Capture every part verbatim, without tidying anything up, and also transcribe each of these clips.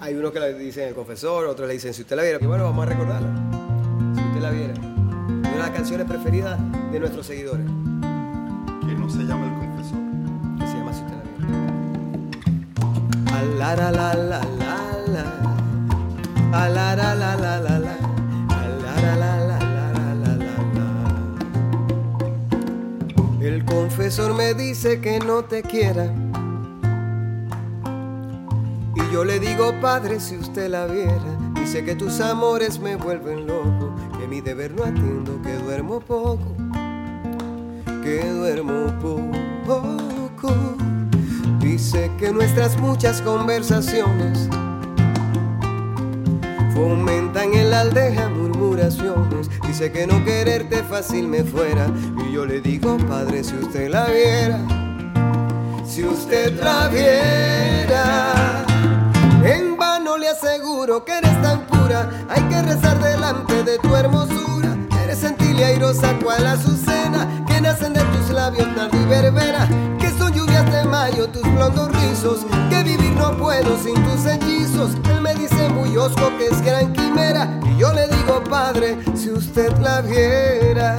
Hay unos que le dicen el confesor, otros le dicen si usted la viera. Y bueno, vamos a recordarla. Si usted la viera. Una de las canciones preferidas de nuestros seguidores. Que no se llama el confesor. Que se llama Si usted la viera. La la la la la la. La la la la la la la. La la la la la la la. El confesor me dice que no te quiera. Y yo le digo, padre, si usted la viera. Dice que tus amores me vuelven loco, que mi deber no atiendo, que duermo poco, que duermo poco. Dice que nuestras muchas conversaciones fomentan en la aldea murmuraciones. Dice que no quererte fácil me fuera. Y yo le digo, padre, si usted la viera, si usted la viera. En vano le aseguro que eres tan pura, hay que rezar delante de tu hermosura. Eres gentil y airosa cual azucena, que nacen de tus labios nardo y verbena, que son lluvias de mayo tus blondos rizos, que vivir no puedo sin tus hechizos. Él me dice muy hosco que es gran quimera, y yo le digo, padre, si usted la viera.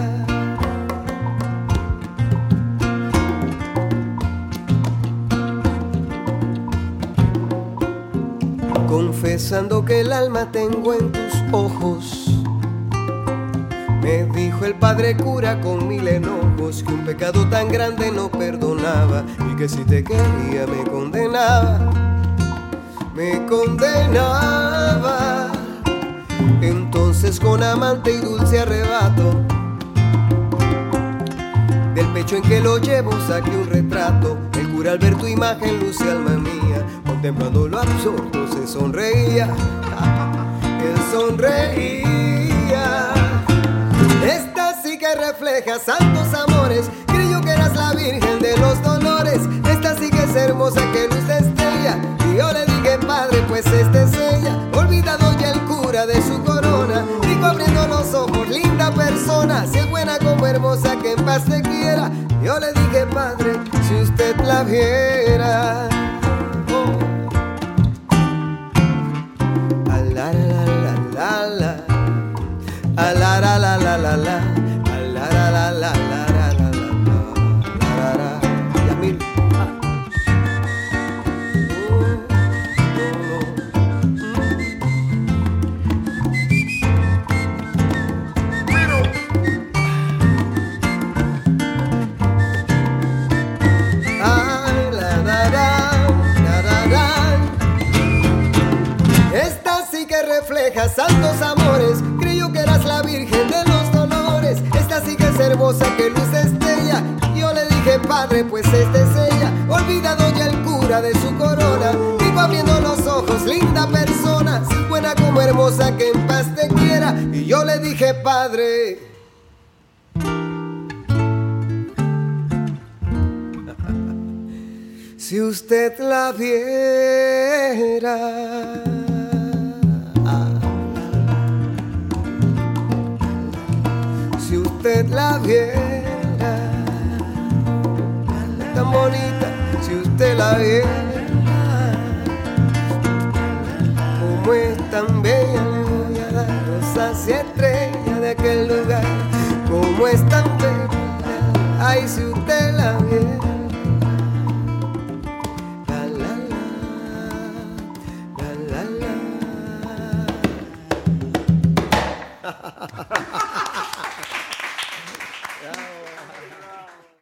Confesando que el alma tengo en tus ojos, me dijo el padre cura con mil enojos, que un pecado tan grande no perdonaba, y que si te quería me condenaba, me condenaba. Entonces con amante y dulce arrebato, del pecho en que lo llevo saqué un retrato. El cura al ver tu imagen luce alma mía, contemplando lo absorto se sonreía, él sonreía. Esta sí que refleja santos amores, creyó que eras la virgen de los dolores. Esta sí que es hermosa que luz de estrella, y yo le dije, padre, pues esta es ella. Olvidado ya el cura de su corona, digo abriendo los ojos, linda persona, si es buena como hermosa, que en paz te quiera. Yo le dije, padre, si usted la viera. Oh. A la la la la la, a la la la la la la, a la la la la la la la la la. Yamil. Refleja santos amores, creyó que eras la virgen de los dolores. Esta sí que es hermosa que luz de estrella, yo le dije, padre, pues esta es ella. Olvidado ya el cura de su corona, digo abriendo los ojos, linda persona, si es buena como hermosa, que en paz te quiera. Y yo le dije, padre, si usted la viera. Si usted la viera, tan bonita, si usted la viera, como es tan bella, le voy a dar rosas y estrellas de aquel lugar, como es tan bella, ay, si usted la viera. La, la, la, la, la, la.